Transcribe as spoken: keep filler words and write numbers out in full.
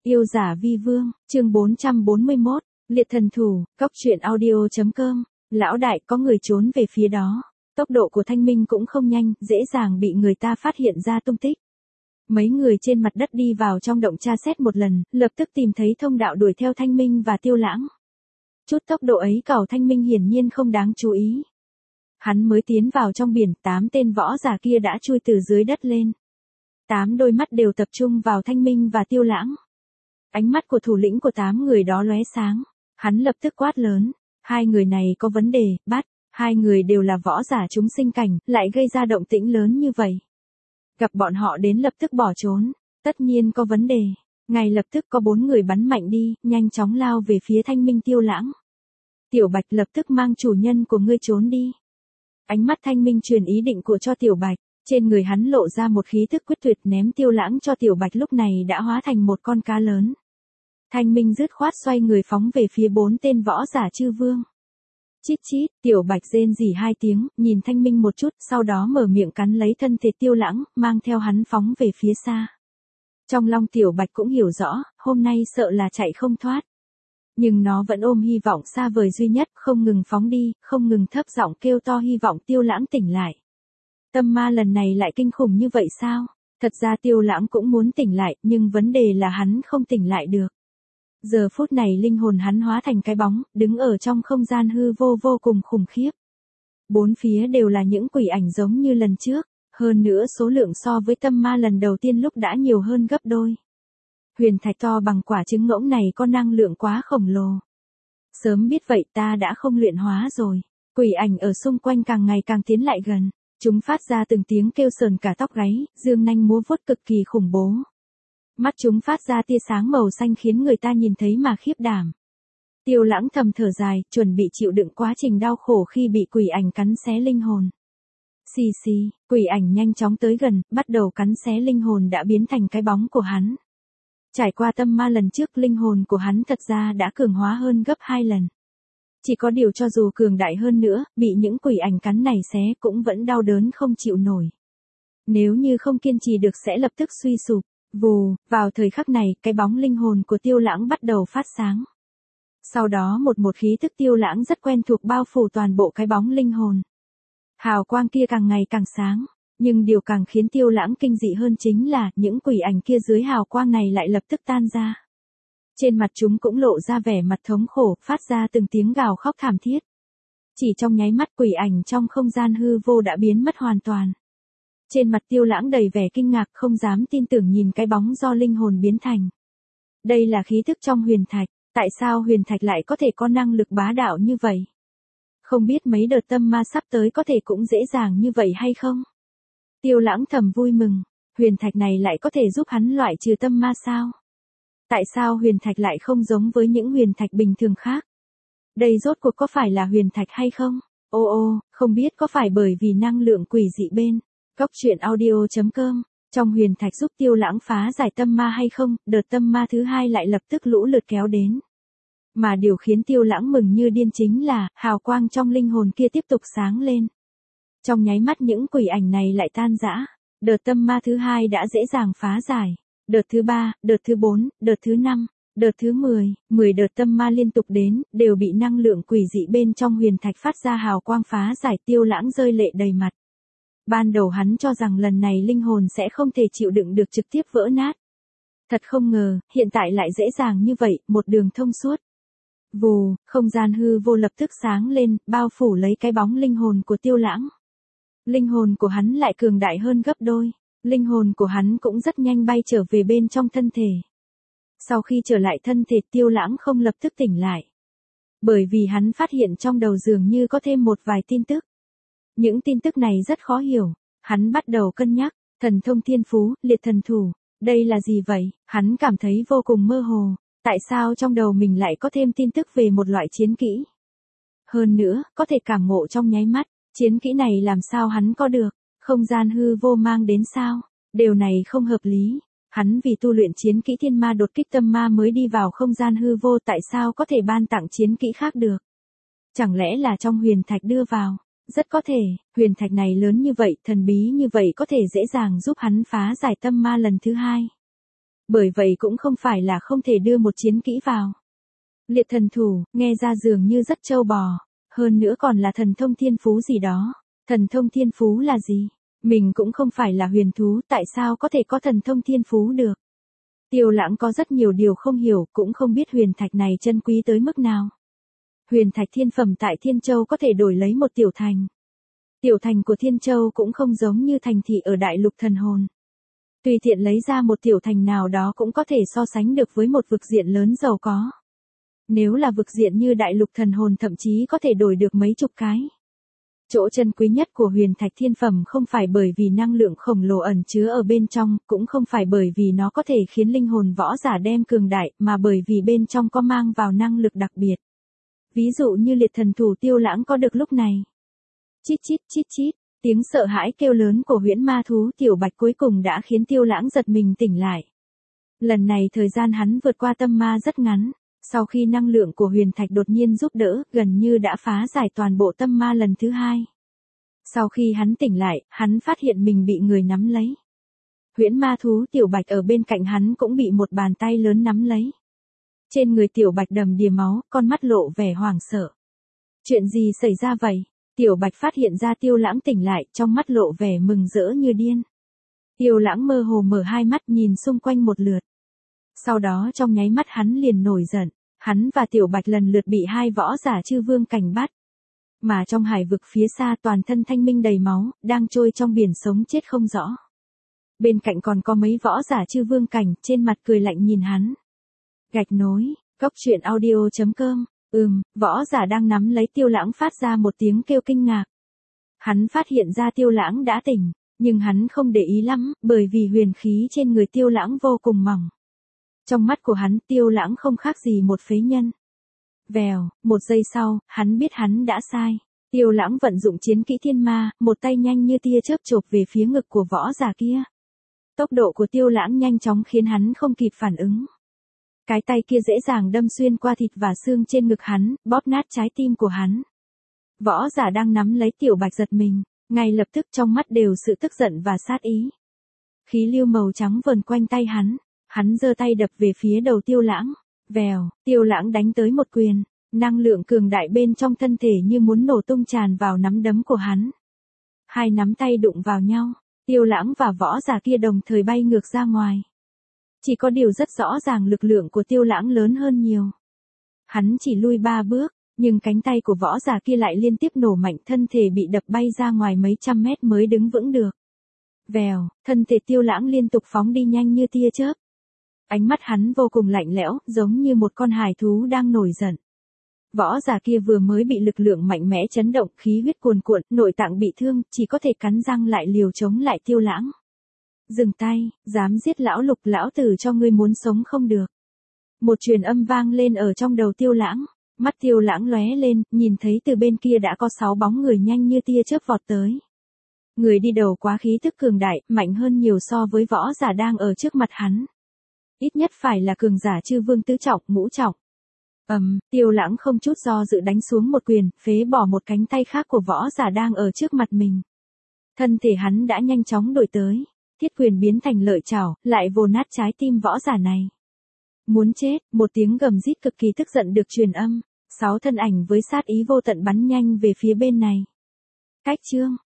Yêu giả vi vương, chương bốn trăm bốn mươi mốt, liệt thần thủ, cóc truyện audio.com, lão đại có người trốn về phía đó. Tốc độ của Thanh Minh cũng không nhanh, dễ dàng bị người ta phát hiện ra tung tích. Mấy người trên mặt đất đi vào trong động tra xét một lần, lập tức tìm thấy thông đạo đuổi theo Thanh Minh và Tiêu Lãng. Chút tốc độ ấy cẩu Thanh Minh hiển nhiên không đáng chú ý. Hắn mới tiến vào trong biển, tám tên võ giả kia đã chui từ dưới đất lên. Tám đôi mắt đều tập trung vào Thanh Minh và Tiêu Lãng. Ánh mắt của thủ lĩnh của tám người đó lóe sáng, hắn lập tức quát lớn, hai người này có vấn đề, bắt, hai người đều là võ giả chúng sinh cảnh, lại gây ra động tĩnh lớn như vậy. Gặp bọn họ đến lập tức bỏ trốn, tất nhiên có vấn đề. Ngay lập tức có bốn người bắn mạnh đi, nhanh chóng lao về phía Thanh Minh Tiêu Lãng. Tiểu Bạch lập tức mang chủ nhân của ngươi trốn đi. Ánh mắt Thanh Minh truyền ý định của cho Tiểu Bạch, trên người hắn lộ ra một khí thức quyết tuyệt, ném Tiêu Lãng cho Tiểu Bạch lúc này đã hóa thành một con cá lớn. Thanh Minh dứt khoát xoay người phóng về phía bốn tên võ giả chư vương. Chít chít, Tiểu Bạch rên rỉ hai tiếng, nhìn Thanh Minh một chút, sau đó mở miệng cắn lấy thân thể Tiêu Lãng, mang theo hắn phóng về phía xa. Trong lòng Tiểu Bạch cũng hiểu rõ, hôm nay sợ là chạy không thoát. Nhưng nó vẫn ôm hy vọng xa vời duy nhất, không ngừng phóng đi, không ngừng thấp giọng kêu to hy vọng Tiêu Lãng tỉnh lại. Tâm ma lần này lại kinh khủng như vậy sao? Thật ra Tiêu Lãng cũng muốn tỉnh lại, nhưng vấn đề là hắn không tỉnh lại được. Giờ phút này linh hồn hắn hóa thành cái bóng, đứng ở trong không gian hư vô vô cùng khủng khiếp. Bốn phía đều là những quỷ ảnh giống như lần trước, hơn nữa số lượng so với tâm ma lần đầu tiên lúc đã nhiều hơn gấp đôi. Huyền thạch to bằng quả trứng ngỗng này có năng lượng quá khổng lồ. Sớm biết vậy ta đã không luyện hóa rồi. Quỷ ảnh ở xung quanh càng ngày càng tiến lại gần. Chúng phát ra từng tiếng kêu sờn cả tóc gáy, dương nanh múa vuốt cực kỳ khủng bố. Mắt chúng phát ra tia sáng màu xanh khiến người ta nhìn thấy mà khiếp đảm. Tiêu Lãng thầm thở dài, chuẩn bị chịu đựng quá trình đau khổ khi bị quỷ ảnh cắn xé linh hồn. Xì xì, quỷ ảnh nhanh chóng tới gần, bắt đầu cắn xé linh hồn đã biến thành cái bóng của hắn. Trải qua tâm ma lần trước, linh hồn của hắn thật ra đã cường hóa hơn gấp hai lần. Chỉ có điều cho dù cường đại hơn nữa, bị những quỷ ảnh cắn này xé cũng vẫn đau đớn không chịu nổi. Nếu như không kiên trì được sẽ lập tức suy sụp. Vù, vào thời khắc này, cái bóng linh hồn của Tiêu Lãng bắt đầu phát sáng. Sau đó một một khí thức Tiêu Lãng rất quen thuộc bao phủ toàn bộ cái bóng linh hồn. Hào quang kia càng ngày càng sáng, nhưng điều càng khiến Tiêu Lãng kinh dị hơn chính là những quỷ ảnh kia dưới hào quang này lại lập tức tan ra. Trên mặt chúng cũng lộ ra vẻ mặt thống khổ, phát ra từng tiếng gào khóc thảm thiết. Chỉ trong nháy mắt quỷ ảnh trong không gian hư vô đã biến mất hoàn toàn. Trên mặt Tiêu Lãng đầy vẻ kinh ngạc, không dám tin tưởng nhìn cái bóng do linh hồn biến thành. Đây là khí thức trong huyền thạch, tại sao huyền thạch lại có thể có năng lực bá đạo như vậy? Không biết mấy đợt tâm ma sắp tới có thể cũng dễ dàng như vậy hay không? Tiêu Lãng thầm vui mừng, huyền thạch này lại có thể giúp hắn loại trừ tâm ma sao? Tại sao huyền thạch lại không giống với những huyền thạch bình thường khác? Đây rốt cuộc có phải là huyền thạch hay không? Ô ô, không biết có phải bởi vì năng lượng quỷ dị bên cóc truyện audio.com, trong huyền thạch giúp Tiêu Lãng phá giải tâm ma hay không, đợt tâm ma thứ hai lại lập tức lũ lượt kéo đến. Mà điều khiến Tiêu Lãng mừng như điên chính là, hào quang trong linh hồn kia tiếp tục sáng lên. Trong nháy mắt những quỷ ảnh này lại tan rã, đợt tâm ma thứ hai đã dễ dàng phá giải. Đợt thứ ba, đợt thứ bốn, đợt thứ năm, đợt thứ mười, mười đợt tâm ma liên tục đến, đều bị năng lượng quỷ dị bên trong huyền thạch phát ra hào quang phá giải. Tiêu Lãng rơi lệ đầy mặt. Ban đầu hắn cho rằng lần này linh hồn sẽ không thể chịu đựng được trực tiếp vỡ nát. Thật không ngờ, hiện tại lại dễ dàng như vậy, một đường thông suốt. Vù, không gian hư vô lập tức sáng lên, bao phủ lấy cái bóng linh hồn của Tiêu Lãng. Linh hồn của hắn lại cường đại hơn gấp đôi. Linh hồn của hắn cũng rất nhanh bay trở về bên trong thân thể. Sau khi trở lại thân thể, Tiêu Lãng không lập tức tỉnh lại. Bởi vì hắn phát hiện trong đầu dường như có thêm một vài tin tức. Những tin tức này rất khó hiểu. Hắn bắt đầu cân nhắc, thần thông thiên phú, liệt thần thủ. Đây là gì vậy? Hắn cảm thấy vô cùng mơ hồ. Tại sao trong đầu mình lại có thêm tin tức về một loại chiến kỹ? Hơn nữa, có thể cảm ngộ trong nháy mắt. Chiến kỹ này làm sao hắn có được? Không gian hư vô mang đến sao? Điều này không hợp lý. Hắn vì tu luyện chiến kỹ thiên ma đột kích tâm ma mới đi vào không gian hư vô, tại sao có thể ban tặng chiến kỹ khác được? Chẳng lẽ là trong huyền thạch đưa vào? Rất có thể, huyền thạch này lớn như vậy, thần bí như vậy có thể dễ dàng giúp hắn phá giải tâm ma lần thứ hai. Bởi vậy cũng không phải là không thể đưa một chiến kỹ vào. Liệt thần thủ, nghe ra dường như rất trâu bò. Hơn nữa còn là thần thông thiên phú gì đó. Thần thông thiên phú là gì? Mình cũng không phải là huyền thú, tại sao có thể có thần thông thiên phú được? Tiêu Lãng có rất nhiều điều không hiểu, cũng không biết huyền thạch này chân quý tới mức nào. Huyền thạch thiên phẩm tại Thiên Châu có thể đổi lấy một tiểu thành. Tiểu thành của Thiên Châu cũng không giống như thành thị ở Đại Lục Thần Hồn. Tùy tiện lấy ra một tiểu thành nào đó cũng có thể so sánh được với một vực diện lớn giàu có. Nếu là vực diện như Đại Lục Thần Hồn thậm chí có thể đổi được mấy chục cái. Chỗ chân quý nhất của huyền thạch thiên phẩm không phải bởi vì năng lượng khổng lồ ẩn chứa ở bên trong, cũng không phải bởi vì nó có thể khiến linh hồn võ giả đem cường đại, mà bởi vì bên trong có mang vào năng lực đặc biệt. Ví dụ như liệt thần thủ Tiêu Lãng có được lúc này. Chít chít chít chít, tiếng sợ hãi kêu lớn của huyễn ma thú Tiểu Bạch cuối cùng đã khiến Tiêu Lãng giật mình tỉnh lại. Lần này thời gian hắn vượt qua tâm ma rất ngắn. Sau khi năng lượng của huyền thạch đột nhiên giúp đỡ, gần như đã phá giải toàn bộ tâm ma lần thứ hai. Sau khi hắn tỉnh lại, hắn phát hiện mình bị người nắm lấy. Huyễn ma thú Tiểu Bạch ở bên cạnh hắn cũng bị một bàn tay lớn nắm lấy. Trên người Tiểu Bạch đầm đìa máu, con mắt lộ vẻ hoảng sợ. Chuyện gì xảy ra vậy? Tiểu Bạch phát hiện ra Tiêu Lãng tỉnh lại, trong mắt lộ vẻ mừng rỡ như điên. Tiêu Lãng mơ hồ mở hai mắt nhìn xung quanh một lượt. Sau đó trong nháy mắt hắn liền nổi giận. Hắn và Tiểu Bạch lần lượt bị hai võ giả chư vương cảnh bắt. Mà trong hải vực phía xa toàn thân thanh minh đầy máu, đang trôi trong biển sống chết không rõ. Bên cạnh còn có mấy võ giả chư vương cảnh, trên mặt cười lạnh nhìn hắn. Gạch nối, cốc truyện audio chấm com, ừm, võ giả đang nắm lấy Tiêu Lãng phát ra một tiếng kêu kinh ngạc. Hắn phát hiện ra Tiêu Lãng đã tỉnh, nhưng hắn không để ý lắm, bởi vì huyền khí trên người Tiêu Lãng vô cùng mỏng. Trong mắt của hắn Tiêu Lãng không khác gì một phế nhân. Vèo, một giây sau, hắn biết hắn đã sai. Tiêu Lãng vận dụng chiến kỹ thiên ma, một tay nhanh như tia chớp chộp về phía ngực của võ giả kia. Tốc độ của Tiêu Lãng nhanh chóng khiến hắn không kịp phản ứng. Cái tay kia dễ dàng đâm xuyên qua thịt và xương trên ngực hắn, bóp nát trái tim của hắn. Võ giả đang nắm lấy Tiểu Bạch giật mình, ngay lập tức trong mắt đều sự tức giận và sát ý. Khí lưu màu trắng vờn quanh tay hắn. Hắn giơ tay đập về phía đầu Tiêu Lãng. Vèo, Tiêu Lãng đánh tới một quyền. Năng lượng cường đại bên trong thân thể như muốn nổ tung tràn vào nắm đấm của hắn. Hai nắm tay đụng vào nhau. Tiêu Lãng và võ giả kia đồng thời bay ngược ra ngoài. Chỉ có điều rất rõ ràng lực lượng của Tiêu Lãng lớn hơn nhiều. Hắn chỉ lui ba bước, nhưng cánh tay của võ giả kia lại liên tiếp nổ mạnh, thân thể bị đập bay ra ngoài mấy trăm mét mới đứng vững được. Vèo, thân thể Tiêu Lãng liên tục phóng đi nhanh như tia chớp. Ánh mắt hắn vô cùng lạnh lẽo, giống như một con hải thú đang nổi giận. Võ giả kia vừa mới bị lực lượng mạnh mẽ chấn động, khí huyết cuồn cuộn, nội tạng bị thương, chỉ có thể cắn răng lại liều chống lại Tiêu Lãng. Dừng tay, dám giết lão Lục, lão tử cho ngươi muốn sống không được. Một truyền âm vang lên ở trong đầu Tiêu Lãng, mắt Tiêu Lãng lóe lên, nhìn thấy từ bên kia đã có sáu bóng người nhanh như tia chớp vọt tới. Người đi đầu quá khí tức cường đại, mạnh hơn nhiều so với võ giả đang ở trước mặt hắn. Ít nhất phải là cường giả chư vương tứ trọng, ngũ trọng. Ầm, um, Tiêu Lãng không chút do dự đánh xuống một quyền, phế bỏ một cánh tay khác của võ giả đang ở trước mặt mình. Thân thể hắn đã nhanh chóng đổi tới, thiết quyền biến thành lợi chảo, lại vồ nát trái tim võ giả này. Muốn chết, một tiếng gầm rít cực kỳ tức giận được truyền âm, sáu thân ảnh với sát ý vô tận bắn nhanh về phía bên này. Cách chương